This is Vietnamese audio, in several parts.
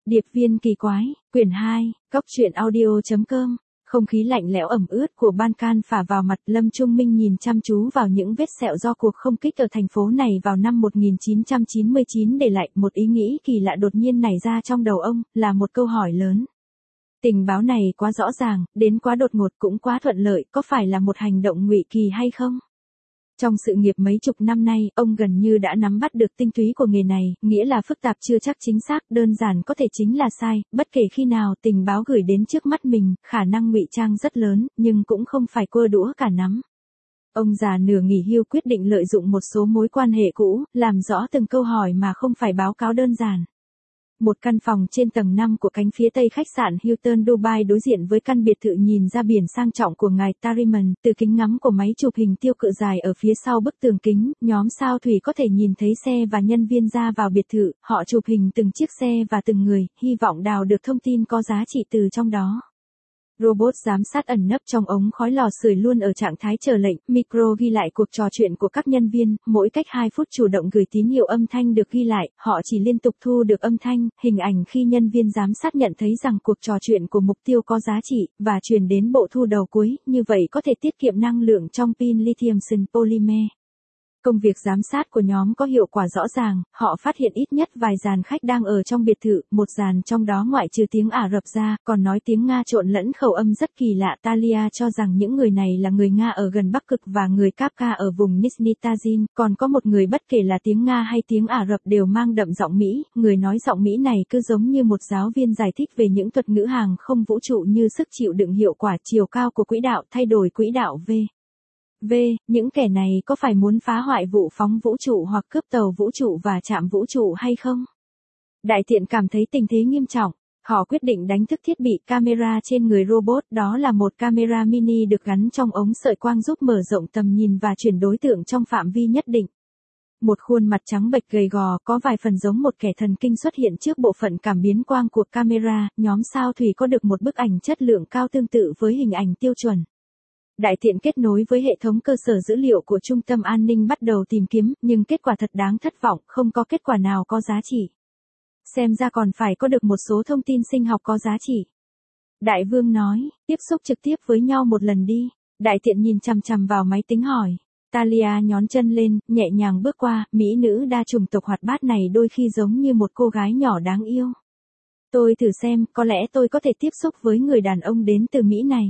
Điệp viên kỳ quái, quyển 2, Cốc truyện audio.com. Không khí lạnh lẽo ẩm ướt của ban can phả vào mặt, Lâm Trung Minh nhìn chăm chú vào những vết sẹo do cuộc không kích ở thành phố này vào năm 1999 để lại một ý nghĩ kỳ lạ đột nhiên nảy ra trong đầu ông, là một câu hỏi lớn. Tình báo này quá rõ ràng, đến quá đột ngột cũng quá thuận lợi, có phải là một hành động ngụy kỳ hay không? Trong sự nghiệp mấy chục năm nay, ông gần như đã nắm bắt được tinh túy của nghề này, nghĩa là phức tạp chưa chắc chính xác, đơn giản có thể chính là sai, bất kể khi nào tình báo gửi đến trước mắt mình, khả năng ngụy trang rất lớn, nhưng cũng không phải cua đũa cả nắm. Ông già nửa nghỉ hưu quyết định lợi dụng một số mối quan hệ cũ, làm rõ từng câu hỏi mà không phải báo cáo đơn giản. Một căn phòng trên tầng 5 của cánh phía tây khách sạn Hilton Dubai đối diện với căn biệt thự nhìn ra biển sang trọng của ngài Tariman, từ kính ngắm của máy chụp hình tiêu cự dài ở phía sau bức tường kính, nhóm sao thủy có thể nhìn thấy xe và nhân viên ra vào biệt thự, họ chụp hình từng chiếc xe và từng người, hy vọng đào được thông tin có giá trị từ trong đó. Robot giám sát ẩn nấp trong ống khói lò sưởi luôn ở trạng thái chờ lệnh, micro ghi lại cuộc trò chuyện của các nhân viên, mỗi cách 2 phút chủ động gửi tín hiệu âm thanh được ghi lại, họ chỉ liên tục thu được âm thanh, hình ảnh khi nhân viên giám sát nhận thấy rằng cuộc trò chuyện của mục tiêu có giá trị, và truyền đến bộ thu đầu cuối, như vậy có thể tiết kiệm năng lượng trong pin lithium-ion polymer. Công việc giám sát của nhóm có hiệu quả rõ ràng, họ phát hiện ít nhất vài dàn khách đang ở trong biệt thự, một dàn trong đó ngoại trừ tiếng Ả Rập ra, còn nói tiếng Nga trộn lẫn khẩu âm rất kỳ lạ. Talia cho rằng những người này là người Nga ở gần Bắc Cực và người Kapka ở vùng Nizhny Tagil, còn có một người bất kể là tiếng Nga hay tiếng Ả Rập đều mang đậm giọng Mỹ, người nói giọng Mỹ này cứ giống như một giáo viên giải thích về những thuật ngữ hàng không vũ trụ như sức chịu đựng hiệu quả chiều cao của quỹ đạo, thay đổi quỹ đạo những kẻ này có phải muốn phá hoại vụ phóng vũ trụ hoặc cướp tàu vũ trụ và trạm vũ trụ hay không? Đại tiện cảm thấy tình thế nghiêm trọng, họ quyết định đánh thức thiết bị camera trên người robot, đó là một camera mini được gắn trong ống sợi quang giúp mở rộng tầm nhìn và chuyển đối tượng trong phạm vi nhất định. Một khuôn mặt trắng bệch gầy gò có vài phần giống một kẻ thần kinh xuất hiện trước bộ phận cảm biến quang của camera, nhóm sao thủy có được một bức ảnh chất lượng cao tương tự với hình ảnh tiêu chuẩn. Đại tiện kết nối với hệ thống cơ sở dữ liệu của Trung tâm An ninh bắt đầu tìm kiếm, nhưng kết quả thật đáng thất vọng, không có kết quả nào có giá trị. Xem ra còn phải có được một số thông tin sinh học có giá trị. Đại vương nói, tiếp xúc trực tiếp với nhau một lần đi. Đại tiện nhìn chằm chằm vào máy tính hỏi. Talia nhón chân lên, nhẹ nhàng bước qua, mỹ nữ đa chủng tộc hoạt bát này đôi khi giống như một cô gái nhỏ đáng yêu. Tôi thử xem, có lẽ tôi có thể tiếp xúc với người đàn ông đến từ Mỹ này.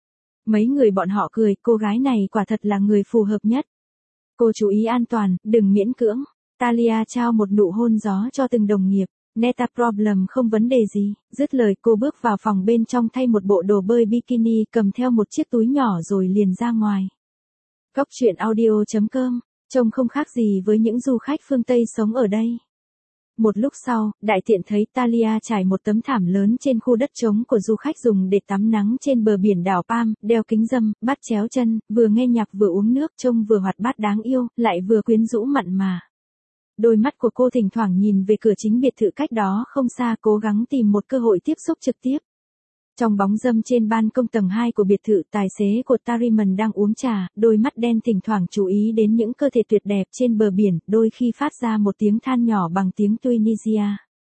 Mấy người bọn họ cười, cô gái này quả thật là người phù hợp nhất. Cô chú ý an toàn, đừng miễn cưỡng. Talia trao một nụ hôn gió cho từng đồng nghiệp. Neta problem không vấn đề gì. Dứt lời cô bước vào phòng bên trong thay một bộ đồ bơi bikini cầm theo một chiếc túi nhỏ rồi liền ra ngoài. Cốc truyện audio.com. Trông không khác gì với những du khách phương Tây sống ở đây. Một lúc sau, đại tiện thấy Talia trải một tấm thảm lớn trên khu đất trống của du khách dùng để tắm nắng trên bờ biển đảo Palm, đeo kính râm, bắt chéo chân, vừa nghe nhạc vừa uống nước, trông vừa hoạt bát đáng yêu, lại vừa quyến rũ mặn mà. Đôi mắt của cô thỉnh thoảng nhìn về cửa chính biệt thự cách đó không xa, cố gắng tìm một cơ hội tiếp xúc trực tiếp. Trong bóng râm trên ban công tầng 2 của biệt thự, tài xế của Tariman đang uống trà, đôi mắt đen thỉnh thoảng chú ý đến những cơ thể tuyệt đẹp trên bờ biển, đôi khi phát ra một tiếng than nhỏ bằng tiếng Tunisia.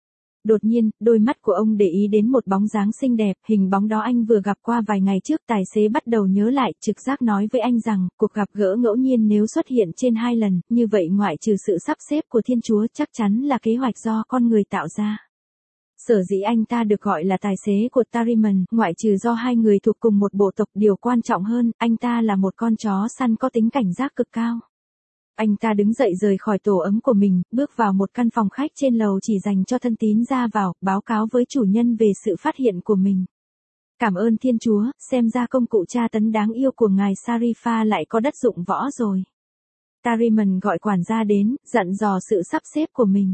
Đột nhiên, đôi mắt của ông để ý đến một bóng dáng xinh đẹp, hình bóng đó anh vừa gặp qua vài ngày trước. Tài xế bắt đầu nhớ lại, trực giác nói với anh rằng, cuộc gặp gỡ ngẫu nhiên nếu xuất hiện trên 2 lần, như vậy ngoại trừ sự sắp xếp của Thiên Chúa chắc chắn là kế hoạch do con người tạo ra. Sở dĩ anh ta được gọi là tài xế của Tariman, ngoại trừ do hai người thuộc cùng một bộ tộc, điều quan trọng hơn, anh ta là một con chó săn có tính cảnh giác cực cao. Anh ta đứng dậy rời khỏi tổ ấm của mình, bước vào một căn phòng khách trên lầu chỉ dành cho thân tín ra vào, báo cáo với chủ nhân về sự phát hiện của mình. Cảm ơn Thiên Chúa, xem ra công cụ tra tấn đáng yêu của ngài Sarifa lại có đất dụng võ rồi. Tariman gọi quản gia đến, dặn dò sự sắp xếp của mình.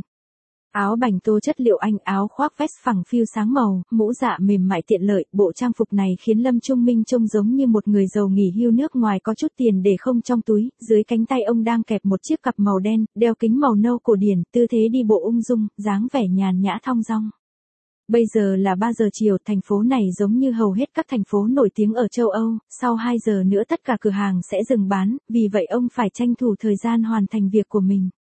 Áo bành tô chất liệu Anh, áo khoác vest phẳng phiu sáng màu, mũ dạ mềm mại tiện lợi, bộ trang phục này khiến Lâm Trung Minh trông giống như một người giàu nghỉ hưu nước ngoài có chút tiền để không trong túi, dưới cánh tay ông đang kẹp một chiếc cặp màu đen, đeo kính màu nâu cổ điển, tư thế đi bộ ung dung, dáng vẻ nhàn nhã thong dong. Bây giờ là 3 giờ chiều, thành phố này giống như hầu hết các thành phố nổi tiếng ở châu Âu, sau 2 giờ nữa tất cả cửa hàng sẽ dừng bán, vì vậy ông phải tranh thủ thời gian hoàn thành việc của mình.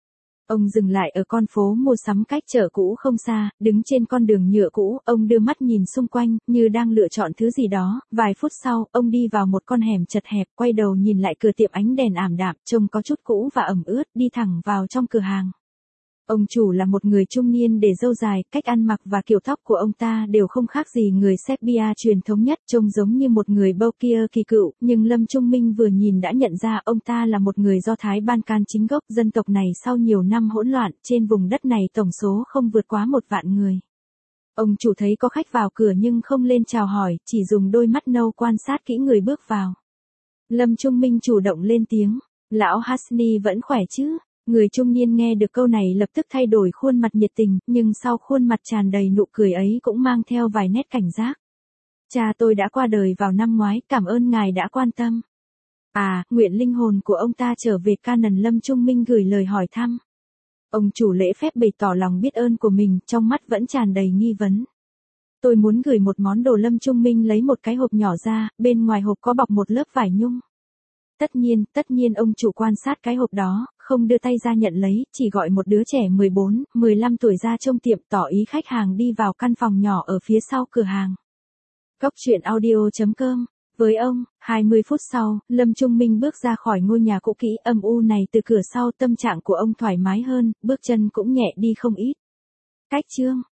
Ông dừng lại ở con phố mua sắm cách chợ cũ không xa, đứng trên con đường nhựa cũ, ông đưa mắt nhìn xung quanh, như đang lựa chọn thứ gì đó. Vài phút sau, ông đi vào một con hẻm chật hẹp, quay đầu nhìn lại cửa tiệm ánh đèn ảm đạm, trông có chút cũ và ẩm ướt, đi thẳng vào trong cửa hàng. Ông chủ là một người trung niên để râu dài, cách ăn mặc và kiểu tóc của ông ta đều không khác gì người Serbia truyền thống nhất, trông giống như một người Bokia kỳ cựu, nhưng Lâm Trung Minh vừa nhìn đã nhận ra ông ta là một người Do Thái Balkan chính gốc. Dân tộc này sau nhiều năm hỗn loạn, trên vùng đất này tổng số không vượt quá 1 vạn người. Ông chủ thấy có khách vào cửa nhưng không lên chào hỏi, chỉ dùng đôi mắt nâu quan sát kỹ người bước vào. Lâm Trung Minh chủ động lên tiếng, lão Hasni vẫn khỏe chứ? Người trung niên nghe được câu này lập tức thay đổi khuôn mặt nhiệt tình, nhưng sau khuôn mặt tràn đầy nụ cười ấy cũng mang theo vài nét cảnh giác. Cha tôi đã qua đời vào năm ngoái, cảm ơn ngài đã quan tâm. À, nguyện linh hồn của ông ta trở về Canaan. Lâm Trung Minh gửi lời hỏi thăm. Ông chủ lễ phép bày tỏ lòng biết ơn của mình, trong mắt vẫn tràn đầy nghi vấn. Tôi muốn gửi một món đồ. Lâm Trung Minh lấy một cái hộp nhỏ ra, bên ngoài hộp có bọc một lớp vải nhung. Tất nhiên ông chủ quan sát cái hộp đó, không đưa tay ra nhận lấy, chỉ gọi một đứa trẻ 14, 15 tuổi ra trông tiệm, tỏ ý khách hàng đi vào căn phòng nhỏ ở phía sau cửa hàng. Cốc truyện audio.com. Với ông, 20 phút sau, Lâm Trung Minh bước ra khỏi ngôi nhà cũ kỹ âm u này. Từ cửa sau, tâm trạng của ông thoải mái hơn, bước chân cũng nhẹ đi không ít. Cách chương